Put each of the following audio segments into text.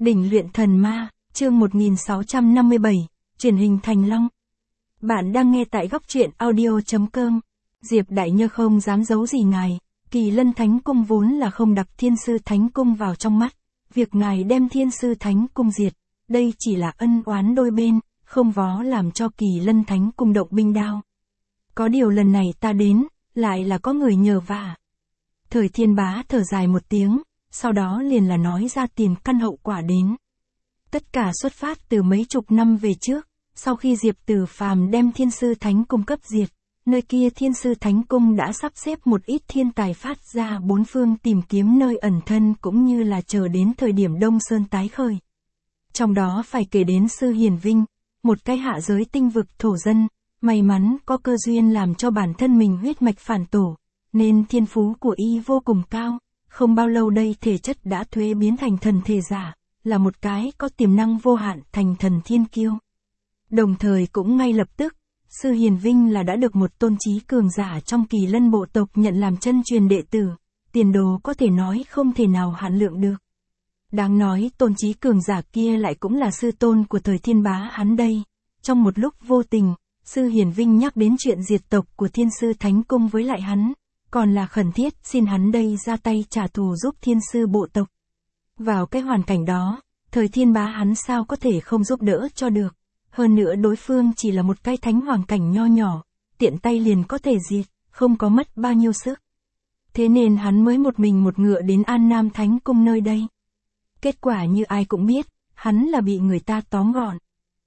Đỉnh luyện thần ma, chương 1657, truyền hình thành long. Bạn đang nghe tại góc truyện audio.com. Diệp Đại Nhơ không dám giấu gì ngài, Kỳ Lân Thánh Cung vốn là không đặt Thiên Sư Thánh Cung vào trong mắt. Việc ngài đem Thiên Sư Thánh Cung diệt, đây chỉ là ân oán đôi bên, không vó làm cho Kỳ Lân Thánh Cung động binh đao. Có điều lần này ta đến, lại là có người nhờ vả. Thời Thiên Bá thở dài một tiếng, sau đó liền là nói ra tiền căn hậu quả đến. Tất cả xuất phát từ mấy chục năm về trước, sau khi Diệp Tử Phàm đem Thiên Sư Thánh Cung cấp diệt, nơi kia Thiên Sư Thánh Cung đã sắp xếp một ít thiên tài phát ra bốn phương tìm kiếm nơi ẩn thân cũng như là chờ đến thời điểm Đông Sơn tái khởi. Trong đó phải kể đến Sư Hiển Vinh, một cái hạ giới tinh vực thổ dân, may mắn có cơ duyên làm cho bản thân mình huyết mạch phản tổ, nên thiên phú của y vô cùng cao. Không bao lâu đây thể chất đã thuế biến thành thần thể giả, là một cái có tiềm năng vô hạn thành thần thiên kiêu. Đồng thời cũng ngay lập tức, Sư Hiển Vinh là đã được một tôn chí cường giả trong Kỳ Lân bộ tộc nhận làm chân truyền đệ tử, tiền đồ có thể nói không thể nào hạn lượng được. Đáng nói tôn chí cường giả kia lại cũng là sư tôn của thời Thiên Bá hắn đây. Trong một lúc vô tình, Sư Hiển Vinh nhắc đến chuyện diệt tộc của Thiên Sư Thánh Cung với lại hắn. Còn là khẩn thiết xin hắn đây ra tay trả thù giúp Thiên Sư bộ tộc. Vào cái hoàn cảnh đó, thời Thiên Bá hắn sao có thể không giúp đỡ cho được. Hơn nữa đối phương chỉ là một cái thánh hoàng cảnh nho nhỏ, tiện tay liền có thể diệt, không có mất bao nhiêu sức. Thế nên hắn mới một mình một ngựa đến An Nam Thánh Cung nơi đây. Kết quả như ai cũng biết, hắn là bị người ta tóm gọn.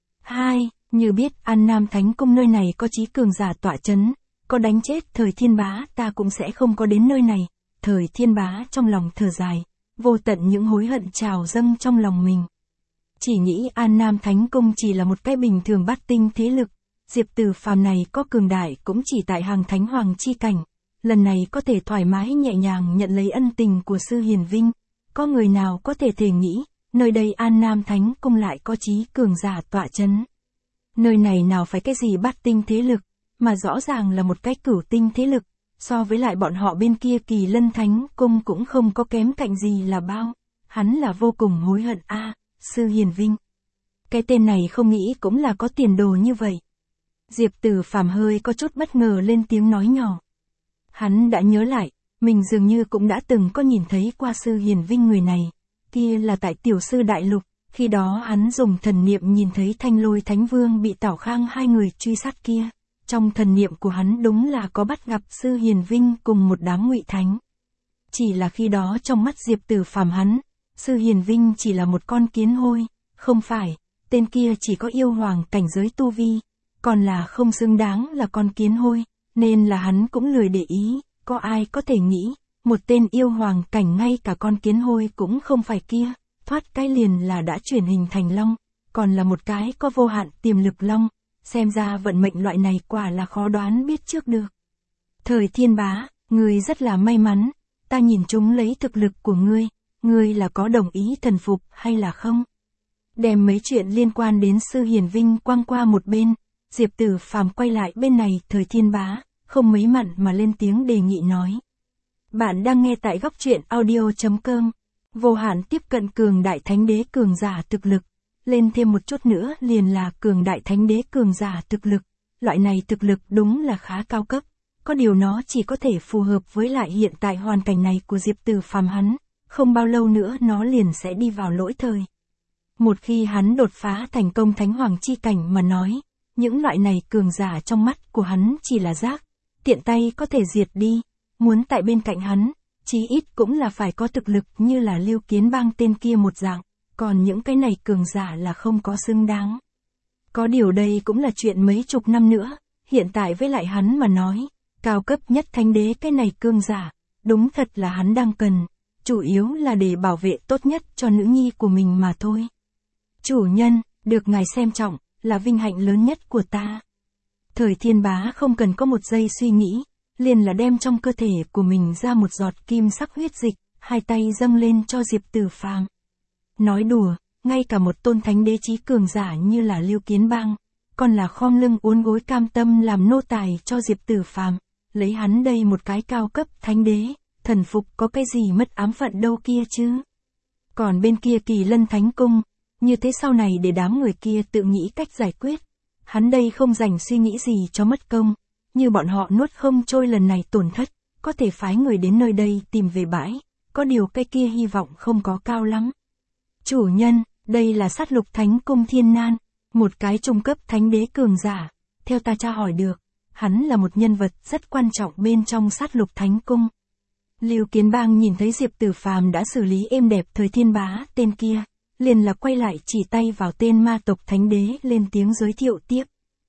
Như biết An Nam Thánh Cung nơi này có chí cường giả tọa chấn. Có đánh chết thời Thiên Bá ta cũng sẽ không có đến nơi này. Thời Thiên Bá trong lòng thở dài, vô tận những hối hận trào dâng trong lòng mình. Chỉ nghĩ An Nam Thánh Cung chỉ là một cái bình thường bát tinh thế lực. Diệp Tử Phàm này có cường đại cũng chỉ tại hàng thánh hoàng chi cảnh. Lần này có thể thoải mái nhẹ nhàng nhận lấy ân tình của Sư Hiển Vinh. Có người nào có thể nghĩ, nơi đây An Nam Thánh Cung lại có chí cường giả tọa chấn. Nơi này nào phải cái gì bát tinh thế lực, mà rõ ràng là một cái cửu tinh thế lực, so với lại bọn họ bên kia Kỳ Lân Thánh Cung cũng không có kém cạnh gì là bao. Hắn là vô cùng hối hận Sư Hiển Vinh. Cái tên này không nghĩ cũng là có tiền đồ như vậy. Diệp Tử Phàm hơi có chút bất ngờ lên tiếng nói nhỏ. Hắn đã nhớ lại, mình dường như cũng đã từng có nhìn thấy qua Sư Hiển Vinh người này. Kia là tại Tiểu Sư Đại Lục, khi đó hắn dùng thần niệm nhìn thấy Thanh Lôi Thánh Vương bị Tảo Khang hai người truy sát kia. Trong thần niệm của hắn đúng là có bắt gặp Sư Hiển Vinh cùng một đám ngụy thánh. Chỉ là khi đó trong mắt Diệp Tử Phàm hắn, Sư Hiển Vinh chỉ là một con kiến hôi, không phải, tên kia chỉ có yêu hoàng cảnh giới tu vi, còn là không xứng đáng là con kiến hôi, nên là hắn cũng lười để ý, có ai có thể nghĩ, một tên yêu hoàng cảnh ngay cả con kiến hôi cũng không phải kia, thoát cái liền là đã chuyển hình thành long, còn là một cái có vô hạn tiềm lực long. Xem ra vận mệnh loại này quả là khó đoán biết trước được. Thời Thiên Bá, ngươi rất là may mắn, ta nhìn chúng lấy thực lực của ngươi là có đồng ý thần phục hay là không? Đem mấy chuyện liên quan đến Sư Hiển Vinh quăng qua một bên, Diệp Tử Phàm quay lại bên này thời Thiên Bá, không mấy mặn mà lên tiếng đề nghị nói. Bạn đang nghe tại góc truyện audio.com, vô hạn tiếp cận cường đại thánh đế cường giả thực lực. Lên thêm một chút nữa liền là cường đại thánh đế cường giả thực lực. Loại này thực lực đúng là khá cao cấp. Có điều nó chỉ có thể phù hợp với lại hiện tại hoàn cảnh này của Diệp Tử Phàm hắn. Không bao lâu nữa nó liền sẽ đi vào lỗi thời. Một khi hắn đột phá thành công thánh hoàng chi cảnh mà nói. Những loại này cường giả trong mắt của hắn chỉ là rác. Tiện tay có thể diệt đi. Muốn tại bên cạnh hắn, chí ít cũng là phải có thực lực như là Lưu Kiến Bang tên kia một dạng. Còn những cái này cường giả là không có xứng đáng. Có điều đây cũng là chuyện mấy chục năm nữa, hiện tại với lại hắn mà nói, cao cấp nhất thánh đế cái này cường giả, đúng thật là hắn đang cần, chủ yếu là để bảo vệ tốt nhất cho nữ nhi của mình mà thôi. Chủ nhân, được ngài xem trọng, là vinh hạnh lớn nhất của ta. Thời Thiên Bá không cần có một giây suy nghĩ, liền là đem trong cơ thể của mình ra một giọt kim sắc huyết dịch, hai tay dâng lên cho Diệp Tử Phàm. Nói đùa, ngay cả một tôn thánh đế chí cường giả như là Lưu Kiến Bang, còn là khom lưng uốn gối cam tâm làm nô tài cho Diệp Tử Phàm, lấy hắn đây một cái cao cấp thánh đế, thần phục có cái gì mất ám phận đâu kia chứ. Còn bên kia Kỳ Lân Thánh Cung, như thế sau này để đám người kia tự nghĩ cách giải quyết. Hắn đây không dành suy nghĩ gì cho mất công, như bọn họ nuốt không trôi lần này tổn thất, có thể phái người đến nơi đây tìm về bãi, có điều cái kia hy vọng không có cao lắm. Chủ nhân, đây là sát lục Thánh Cung Thiên Nan, một cái trung cấp thánh đế cường giả, theo ta tra hỏi được, hắn là một nhân vật rất quan trọng bên trong sát lục Thánh Cung. Lưu Kiến Bang nhìn thấy Diệp Tử Phàm đã xử lý êm đẹp Thời Thiên Bá tên kia, liền là quay lại chỉ tay vào tên ma tộc thánh đế lên tiếng giới thiệu tiếp.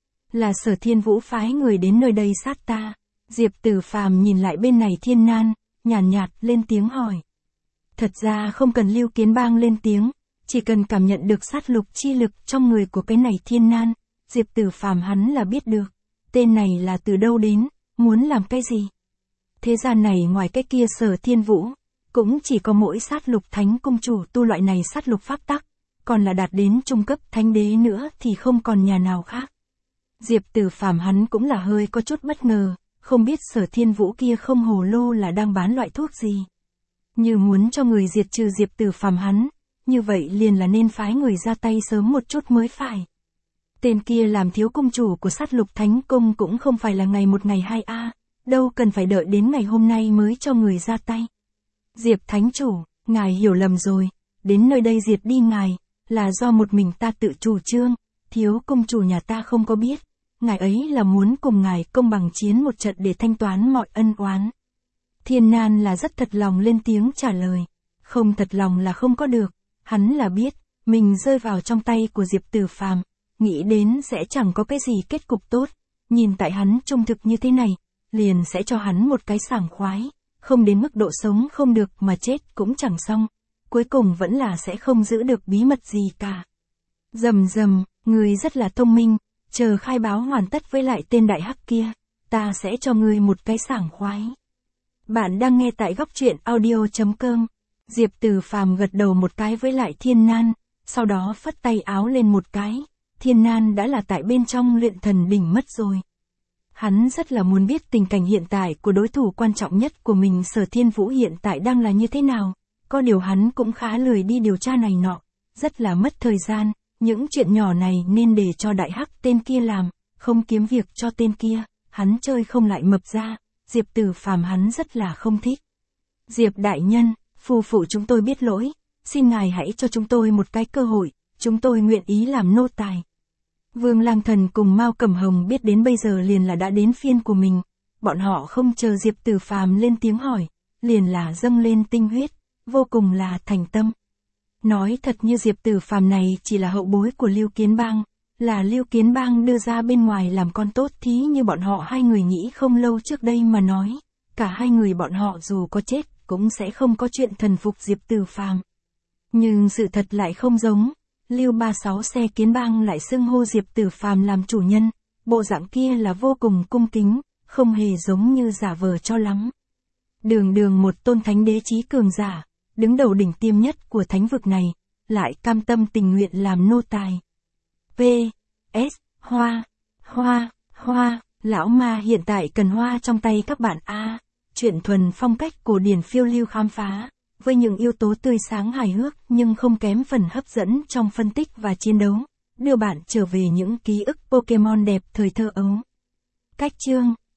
Là Sở Thiên Vũ phái người đến nơi đây sát ta. Diệp Tử Phàm nhìn lại bên này Thiên Nan, nhàn nhạt lên tiếng hỏi. Thật ra không cần Lưu Kiến Bang lên tiếng, chỉ cần cảm nhận được sát lục chi lực trong người của cái này Thiên Nan, Diệp Tử Phàm hắn là biết được, tên này là từ đâu đến, muốn làm cái gì. Thế gian này ngoài cái kia Sở Thiên Vũ, cũng chỉ có mỗi sát lục thánh cung chủ tu loại này sát lục pháp tắc, còn là đạt đến trung cấp thánh đế nữa thì không còn nhà nào khác. Diệp Tử Phàm hắn cũng là hơi có chút bất ngờ, không biết Sở Thiên Vũ kia không hồ lô là đang bán loại thuốc gì. Như muốn cho người diệt trừ Diệp Tử Phàm hắn, như vậy liền là nên phái người ra tay sớm một chút mới phải. Tên kia làm thiếu cung chủ của sát lục thánh cung cũng không phải là ngày một ngày hai a, đâu cần phải đợi đến ngày hôm nay mới cho người ra tay. Diệp Thánh Chủ, ngài hiểu lầm rồi, đến nơi đây diệt đi ngài, là do một mình ta tự chủ trương, thiếu cung chủ nhà ta không có biết, ngài ấy là muốn cùng ngài công bằng chiến một trận để thanh toán mọi ân oán. Thiên Nan là rất thật lòng lên tiếng trả lời, không thật lòng là không có được, hắn là biết, mình rơi vào trong tay của Diệp Tử Phàm, nghĩ đến sẽ chẳng có cái gì kết cục tốt, nhìn tại hắn trung thực như thế này, liền sẽ cho hắn một cái sảng khoái. Không đến mức độ sống không được mà chết cũng chẳng xong, cuối cùng vẫn là sẽ không giữ được bí mật gì cả. Rầm rầm, người rất là thông minh, chờ khai báo hoàn tất với lại tên đại hắc kia, ta sẽ cho ngươi một cái sảng khoái. Bạn đang nghe tại góc truyện audio.com. Diệp Tử Phàm gật đầu một cái với lại Thiên Nan, sau đó phất tay áo lên một cái, Thiên Nan đã là tại bên trong luyện thần đỉnh mất rồi. Hắn rất là muốn biết tình cảnh hiện tại của đối thủ quan trọng nhất của mình Sở Thiên Vũ hiện tại đang là như thế nào, có điều hắn cũng khá lười đi điều tra này nọ, rất là mất thời gian, những chuyện nhỏ này nên để cho đại hắc tên kia làm, không kiếm việc cho tên kia, hắn chơi không lại mập ra, Diệp Tử Phàm hắn rất là không thích. Diệp đại nhân, phu phụ chúng tôi biết lỗi, xin ngài hãy cho chúng tôi một cái cơ hội, chúng tôi nguyện ý làm nô tài. Vương Lang Thần cùng Mao Cẩm Hồng biết đến bây giờ liền là đã đến phiên của mình, bọn họ không chờ Diệp Tử Phàm lên tiếng hỏi, liền là dâng lên tinh huyết, vô cùng là thành tâm. Nói thật như Diệp Tử Phàm này chỉ là hậu bối của Lưu Kiến Bang, là Lưu Kiến Bang đưa ra bên ngoài làm con tốt thí như bọn họ hai người nghĩ không lâu trước đây mà nói, cả hai người bọn họ dù có chết cũng sẽ không có chuyện thần phục Diệp Tử Phàm. Nhưng sự thật lại không giống. Lưu 36 xe Kiến Bang lại xưng hô Diệp Tử Phàm làm chủ nhân, bộ dạng kia là vô cùng cung kính, không hề giống như giả vờ cho lắm. Đường đường một tôn thánh đế chí cường giả, đứng đầu đỉnh tiêm nhất của thánh vực này, lại cam tâm tình nguyện làm nô tài. P.S. Hoa, lão ma hiện tại cần hoa trong tay các bạn a. Chuyện thuần phong cách cổ điển phiêu lưu khám phá. Với những yếu tố tươi sáng hài hước nhưng không kém phần hấp dẫn trong phân tích và chiến đấu, đưa bạn trở về những ký ức Pokemon đẹp thời thơ ấu. Cách chương